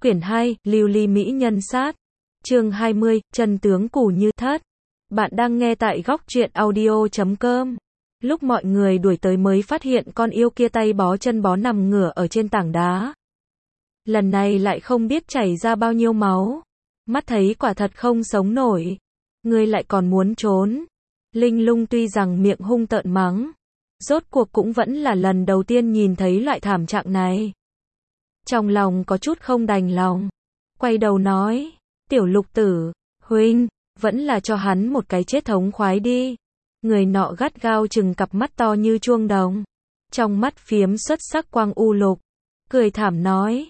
Quyển 2, Lưu ly mỹ nhân sát. Chương 20, chân tướng Cù Như Thất. Bạn đang nghe tại góc truyện audio.com. Lúc mọi người đuổi tới mới phát hiện con yêu kia tay bó chân bó nằm ngửa ở trên tảng đá. Lần này lại không biết chảy ra bao nhiêu máu. Mắt thấy quả thật không sống nổi. Ngươi lại còn muốn trốn. Linh Lung tuy rằng miệng hung tợn mắng, rốt cuộc cũng vẫn là lần đầu tiên nhìn thấy loại thảm trạng này. Trong lòng có chút không đành lòng. Quay đầu nói, tiểu Lục tử, huynh, vẫn là cho hắn một cái chết thống khoái đi. Người nọ gắt gao chừng cặp mắt to như chuông đồng. Trong mắt phiếm xuất sắc quang u lục. Cười thảm nói,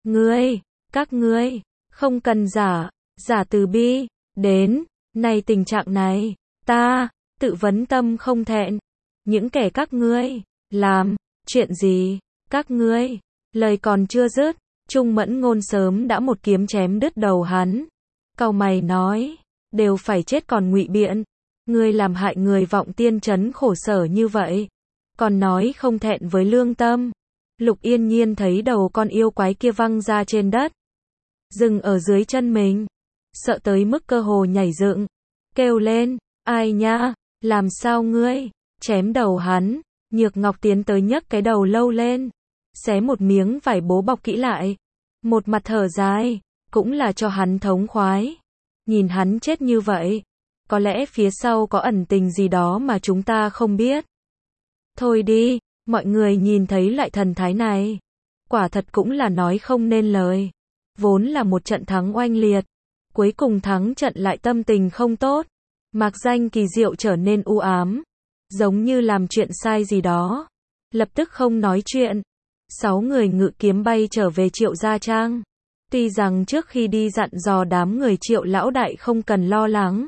các ngươi, không cần giả từ bi, đến, này tình trạng này, ta, tự vấn tâm không thẹn. Những kẻ các ngươi, làm, chuyện gì, các ngươi, lời còn chưa dứt, Trung Mẫn Ngôn sớm đã một kiếm chém đứt đầu hắn. Cau mày nói, đều phải chết còn ngụy biện. Ngươi làm hại người Vọng Tiên trấn khổ sở như vậy, còn nói không thẹn với lương tâm. Lục Yên Nhiên thấy đầu con yêu quái kia văng ra trên đất, dừng ở dưới chân mình, sợ tới mức cơ hồ nhảy dựng, kêu lên, ai nha, làm sao ngươi, chém đầu hắn. Nhược Ngọc tiến tới nhấc cái đầu lâu lên, xé một miếng vải bố bọc kỹ lại, một mặt thở dài, cũng là cho hắn thống khoái. Nhìn hắn chết như vậy, có lẽ phía sau có ẩn tình gì đó mà chúng ta không biết. Thôi đi, mọi người nhìn thấy loại thần thái này, quả thật cũng là nói không nên lời. Vốn là một trận thắng oanh liệt, cuối cùng thắng trận lại tâm tình không tốt. Mạc Danh kỳ diệu trở nên u ám, giống như làm chuyện sai gì đó. Lập tức không nói chuyện. 6 người ngự kiếm bay trở về Triệu Gia Trang. Tuy rằng trước khi đi dặn dò đám người Triệu lão đại không cần lo lắng,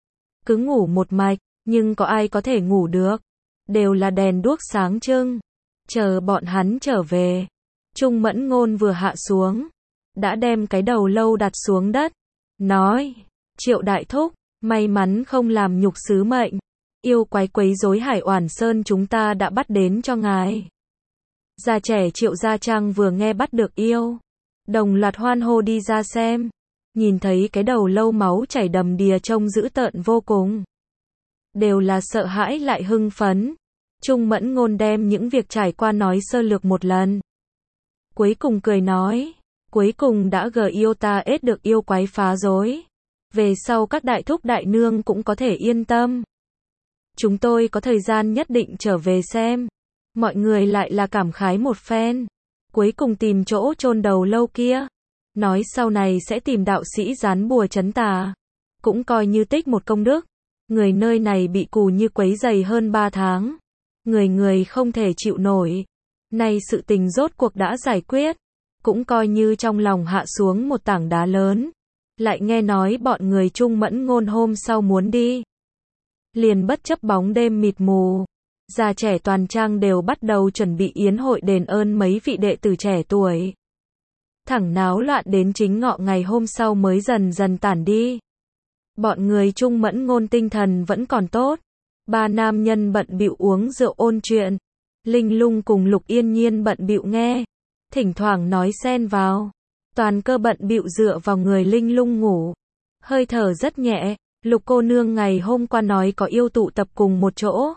cứ ngủ một mạch, nhưng có ai có thể ngủ được. Đều là đèn đuốc sáng trưng. Chờ bọn hắn trở về, Trung Mẫn Ngôn vừa hạ xuống, đã đem cái đầu lâu đặt xuống đất, nói, Triệu đại thúc, may mắn không làm nhục sứ mệnh. Yêu quái quấy rối Hải Oản Sơn chúng ta đã bắt đến cho ngài. Già trẻ Triệu Gia Trang vừa nghe bắt được yêu, đồng loạt hoan hô đi ra xem. Nhìn thấy cái đầu lâu máu chảy đầm đìa trông dữ tợn vô cùng, đều là sợ hãi lại hưng phấn. Trung Mẫn Ngôn đem những việc trải qua nói sơ lược một lần, cuối cùng cười nói, cuối cùng đã gờ yêu ta ết được yêu quái phá rối. Về sau các đại thúc đại nương cũng có thể yên tâm. Chúng tôi có thời gian nhất định trở về xem. Mọi người lại là cảm khái một phen. Cuối cùng tìm chỗ chôn đầu lâu kia. Nói sau này sẽ tìm đạo sĩ dán bùa trấn tà. Cũng coi như tích một công đức. Người nơi này bị Cù Như quấy rầy hơn 3 tháng. Người không thể chịu nổi. Nay sự tình rốt cuộc đã giải quyết. Cũng coi như trong lòng hạ xuống một tảng đá lớn. Lại nghe nói bọn người Trung Mẫn Ngôn hôm sau muốn đi, liền bất chấp bóng đêm mịt mù, già trẻ toàn trang đều bắt đầu chuẩn bị yến hội đền ơn mấy vị đệ tử trẻ tuổi. Thẳng náo loạn đến chính ngọ ngày hôm sau mới dần dần tản đi. Bọn người Trung Mẫn Ngôn tinh thần vẫn còn tốt. 3 nam nhân bận bịu uống rượu ôn chuyện. Linh Lung cùng Lục Yên Nhiên bận bịu nghe, thỉnh thoảng nói xen vào. Toàn cơ bận bịu dựa vào người Linh Lung ngủ. Hơi thở rất nhẹ. Lục cô nương ngày hôm qua nói có yêu tụ tập cùng một chỗ.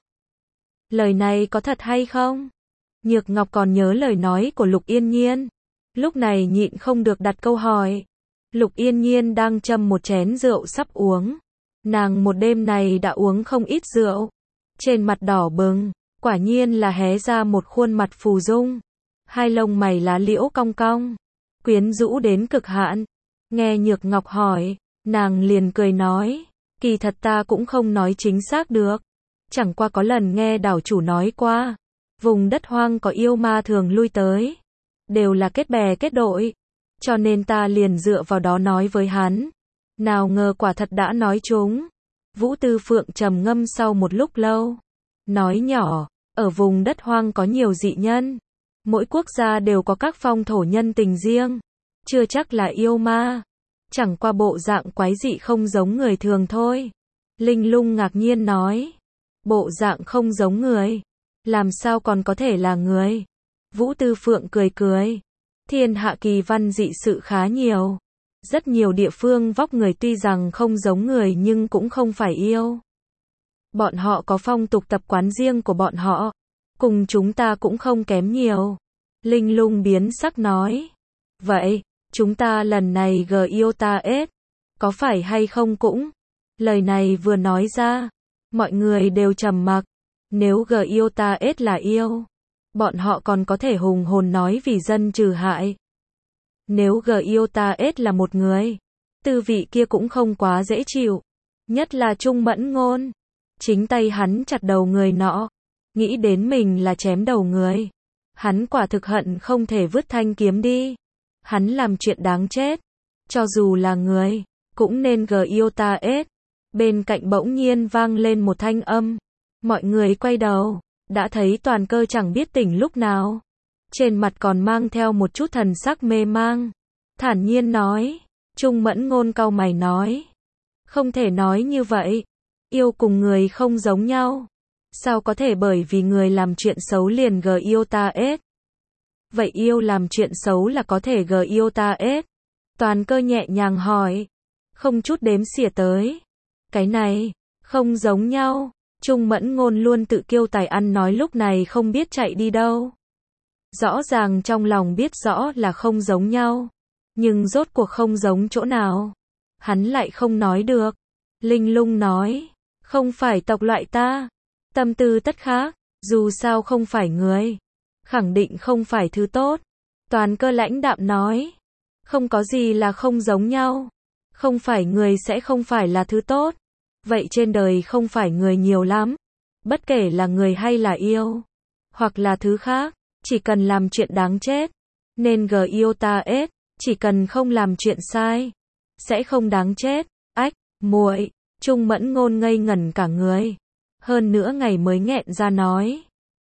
Lời này có thật hay không? Nhược Ngọc còn nhớ lời nói của Lục Yên Nhiên. Lúc này nhịn không được đặt câu hỏi. Lục Yên Nhiên đang châm một chén rượu sắp uống. Nàng một đêm này đã uống không ít rượu. Trên mặt đỏ bừng, quả nhiên là hé ra một khuôn mặt phù dung. Hai lông mày lá liễu cong cong, quyến rũ đến cực hạn. Nghe Nhược Ngọc hỏi, nàng liền cười nói, kỳ thật ta cũng không nói chính xác được. Chẳng qua có lần nghe đảo chủ nói qua, vùng đất hoang có yêu ma thường lui tới, đều là kết bè kết đội, cho nên ta liền dựa vào đó nói với hắn. Nào ngờ quả thật đã nói trúng. Vũ Tư Phượng trầm ngâm sau một lúc lâu, nói nhỏ, ở vùng đất hoang có nhiều dị nhân. Mỗi quốc gia đều có các phong thổ nhân tình riêng, chưa chắc là yêu ma. Chẳng qua bộ dạng quái dị không giống người thường thôi. Linh Lung ngạc nhiên nói, bộ dạng không giống người, làm sao còn có thể là người? Vũ Tư Phượng cười cười, Thiên hạ kỳ văn dị sự khá nhiều. Rất nhiều địa phương vóc người tuy rằng không giống người nhưng cũng không phải yêu. Bọn họ có phong tục tập quán riêng của bọn họ. Cùng chúng ta cũng không kém nhiều. Linh Lung biến sắc nói. Vậy, chúng ta lần này GIOTA-S, có phải hay không cũng? Lời này vừa nói ra, mọi người đều trầm mặc. Nếu GIOTA-S là yêu, bọn họ còn có thể hùng hồn nói vì dân trừ hại. Nếu GIOTA-S là một người, tư vị kia cũng không quá dễ chịu. Nhất là Trung Mẫn Ngôn. Chính tay hắn chặt đầu người nọ. Nghĩ đến mình là chém đầu người. Hắn quả thực hận không thể vứt thanh kiếm đi. Hắn làm chuyện đáng chết. Cho dù là người, cũng nên GIOTA-S. Bên cạnh bỗng nhiên vang lên một thanh âm. Mọi người quay đầu, đã thấy Toàn Cơ chẳng biết tỉnh lúc nào. Trên mặt còn mang theo một chút thần sắc mê mang. Thản nhiên nói. Trung Mẫn Ngôn cau mày nói. Không thể nói như vậy. Yêu cùng người không giống nhau. Sao có thể bởi vì người làm chuyện xấu liền GIOTA-S? Vậy yêu làm chuyện xấu là có thể GIOTA-S? Toàn Cơ nhẹ nhàng hỏi. Không chút đếm xỉa tới. Cái này, không giống nhau. Trung Mẫn Ngôn luôn tự kiêu tài ăn nói lúc này không biết chạy đi đâu. Rõ ràng trong lòng biết rõ là không giống nhau. Nhưng rốt cuộc không giống chỗ nào. Hắn lại không nói được. Linh Lung nói. Không phải tộc loại ta. Tâm tư tất khác. Dù sao không phải người. Khẳng định không phải thứ tốt. Toàn Cơ lãnh đạm nói. Không có gì là không giống nhau. Không phải người sẽ không phải là thứ tốt. Vậy trên đời không phải người nhiều lắm. Bất kể là người hay là yêu. Hoặc là thứ khác. Chỉ cần làm chuyện đáng chết. Nên GIOTA-S. Chỉ cần không làm chuyện sai. Sẽ không đáng chết. Ách, muội. Trung Mẫn Ngôn ngây ngẩn cả người. Hơn nữa ngày mới nghẹn ra nói.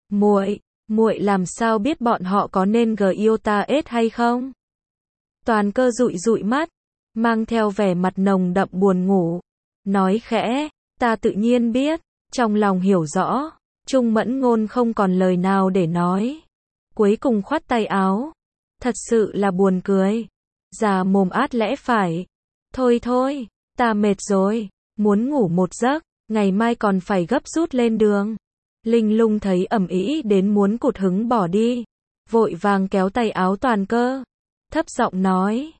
Muội làm sao biết bọn họ có nên GIOTA-S hay không? Toàn Cơ dụi dụi mắt. Mang theo vẻ mặt nồng đậm buồn ngủ. Nói khẽ, ta tự nhiên biết. Trong lòng hiểu rõ. Trung Mẫn Ngôn không còn lời nào để nói. Cuối cùng khoát tay áo. Thật sự là buồn cười. Già mồm át lẽ phải. Thôi, ta mệt rồi. Muốn ngủ một giấc. Ngày mai còn phải gấp rút lên đường. Linh Lung thấy ầm ĩ đến muốn cụt hứng bỏ đi. Vội vàng kéo tay áo Toàn Cơ. Thấp giọng nói.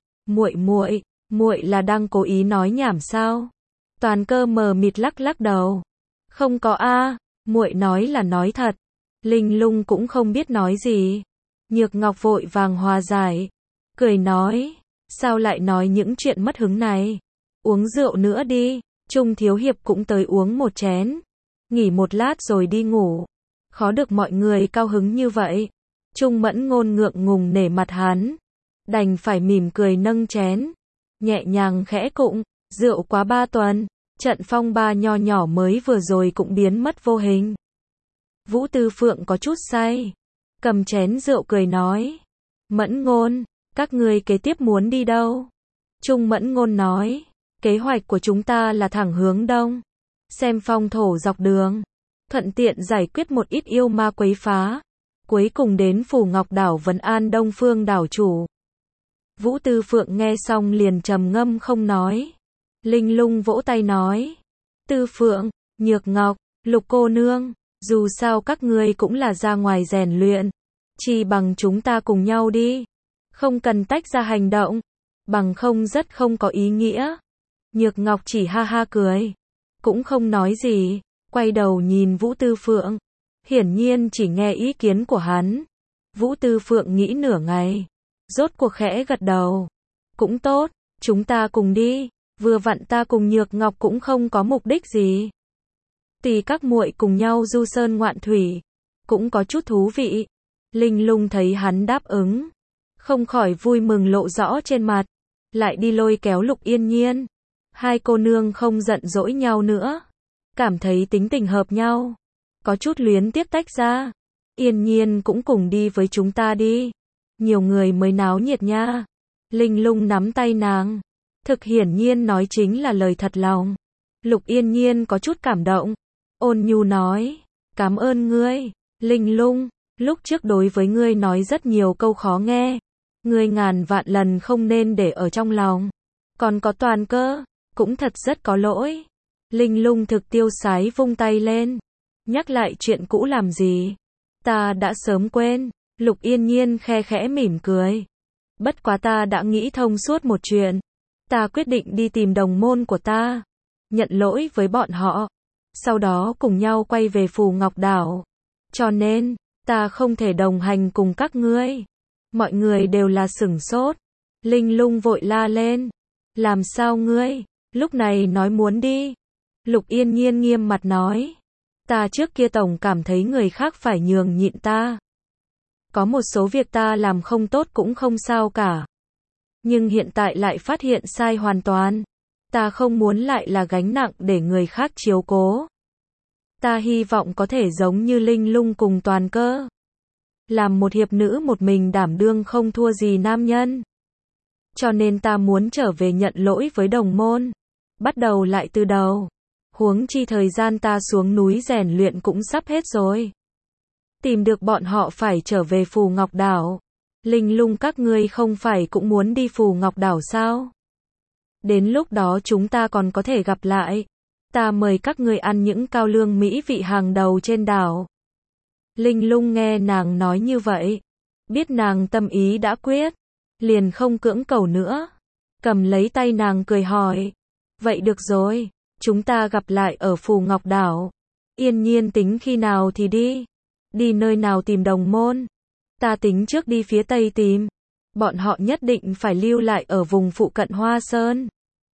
Muội là đang cố ý nói nhảm sao? Toàn Cơ mờ mịt lắc đầu. Không có a, muội nói là nói thật. Linh Lung cũng không biết nói gì. Nhược Ngọc vội vàng hòa giải. Cười nói. Sao lại nói những chuyện mất hứng này? Uống rượu nữa đi. Trung Thiếu Hiệp cũng tới uống một chén. Nghỉ một lát rồi đi ngủ. Khó được mọi người cao hứng như vậy. Trung Mẫn Ngôn ngượng ngùng nể mặt hắn. Đành phải mỉm cười nâng chén. Nhẹ nhàng khẽ cụng. Rượu quá 3 tuần. Trận phong ba nho nhỏ mới vừa rồi cũng biến mất vô hình. Vũ Tư Phượng có chút say. Cầm chén rượu cười nói. Mẫn Ngôn, các ngươi kế tiếp muốn đi đâu? Trung Mẫn Ngôn nói. Kế hoạch của chúng ta là thẳng hướng đông. Xem phong thổ dọc đường. Thuận tiện giải quyết một ít yêu ma quấy phá. Cuối cùng đến Phủ Ngọc Đảo vấn an Đông Phương đảo chủ. Vũ Tư Phượng nghe xong liền trầm ngâm không nói. Linh Lung vỗ tay nói. Tư Phượng, Nhược Ngọc, Lục cô nương, dù sao các ngươi cũng là ra ngoài rèn luyện. Chỉ bằng chúng ta cùng nhau đi. Không cần tách ra hành động. Bằng không rất không có ý nghĩa. Nhược Ngọc chỉ ha ha cười. Cũng không nói gì. Quay đầu nhìn Vũ Tư Phượng. Hiển nhiên chỉ nghe ý kiến của hắn. Vũ Tư Phượng nghĩ nửa ngày. Rốt cuộc khẽ gật đầu. Cũng tốt, chúng ta cùng đi. Vừa vặn ta cùng Nhược Ngọc cũng không có mục đích gì. Tùy các muội cùng nhau du sơn ngoạn thủy. Cũng có chút thú vị. Linh Lung thấy hắn đáp ứng. Không khỏi vui mừng lộ rõ trên mặt. Lại đi lôi kéo Lục Yên Nhiên. Hai cô nương không giận dỗi nhau nữa. Cảm thấy tính tình hợp nhau. Có chút luyến tiếc tách ra. Yên Nhiên cũng cùng đi với chúng ta đi. Nhiều người mới náo nhiệt nha. Linh Lung nắm tay nàng. Thực hiển nhiên nói chính là lời thật lòng. Lục Yên Nhiên có chút cảm động. Ôn nhu nói. Cảm ơn ngươi, Linh Lung. Lúc trước đối với ngươi nói rất nhiều câu khó nghe. Ngươi ngàn vạn lần không nên để ở trong lòng. Còn có Toàn Cơ, cũng thật rất có lỗi. Linh Lung thực tiêu sái vung tay lên. Nhắc lại chuyện cũ làm gì? Ta đã sớm quên. Lục Yên Nhiên khe khẽ mỉm cười. Bất quá ta đã nghĩ thông suốt một chuyện. Ta quyết định đi tìm đồng môn của ta. Nhận lỗi với bọn họ. Sau đó cùng nhau quay về Phù Ngọc Đảo. Cho nên, ta không thể đồng hành cùng các ngươi. Mọi người đều là sửng sốt. Linh Lung vội la lên. Làm sao ngươi, lúc này nói muốn đi? Lục Yên Nhiên nghiêm mặt nói. Ta trước kia tổng cảm thấy người khác phải nhường nhịn ta. Có một số việc ta làm không tốt cũng không sao cả. Nhưng hiện tại lại phát hiện sai hoàn toàn. Ta không muốn lại là gánh nặng để người khác chiếu cố. Ta hy vọng có thể giống như Linh Lung cùng Toàn Cơ. Làm một hiệp nữ một mình đảm đương không thua gì nam nhân. Cho nên ta muốn trở về nhận lỗi với đồng môn. Bắt đầu lại từ đầu. Huống chi thời gian ta xuống núi rèn luyện cũng sắp hết rồi. Tìm được bọn họ phải trở về Phù Ngọc Đảo. Linh Lung các ngươi không phải cũng muốn đi Phù Ngọc Đảo sao? Đến lúc đó chúng ta còn có thể gặp lại. Ta mời các ngươi ăn những cao lương mỹ vị hàng đầu trên đảo. Linh Lung nghe nàng nói như vậy. Biết nàng tâm ý đã quyết. Liền không cưỡng cầu nữa. Cầm lấy tay nàng cười hỏi. Vậy được rồi. Chúng ta gặp lại ở Phù Ngọc Đảo. Yên Nhiên tính khi nào thì đi. Đi nơi nào tìm đồng môn. Ta tính trước đi phía Tây tìm. Bọn họ nhất định phải lưu lại ở vùng phụ cận Hoa Sơn.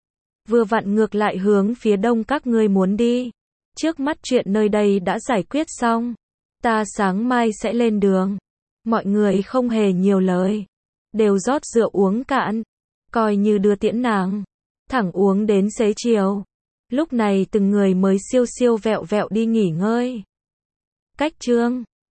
Vừa vặn ngược lại hướng phía đông các ngươi muốn đi. Trước mắt chuyện nơi đây đã giải quyết xong. Ta sáng mai sẽ lên đường. Mọi người không hề nhiều lời. Đều rót rượu uống cạn. Coi như đưa tiễn nàng. Thẳng uống đến xế chiều. Lúc này từng người mới siêu siêu vẹo vẹo đi nghỉ ngơi. Cách chương